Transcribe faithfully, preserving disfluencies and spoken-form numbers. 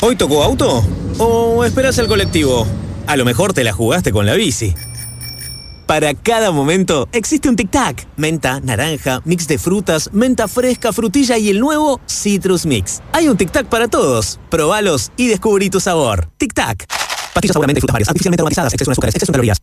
¿Hoy tocó auto? ¿O esperás el colectivo? A lo mejor te la jugaste con la bici. Para cada momento existe un tic-tac. Menta, naranja, mix de frutas, menta fresca, frutilla y el nuevo Citrus Mix. Hay un tic-tac para todos. Probalos y descubrí tu sabor. Tic-tac. Pastillas seguramente frutas varias, artificialmente aromatizadas, exceso en azúcares, exceso en calorías.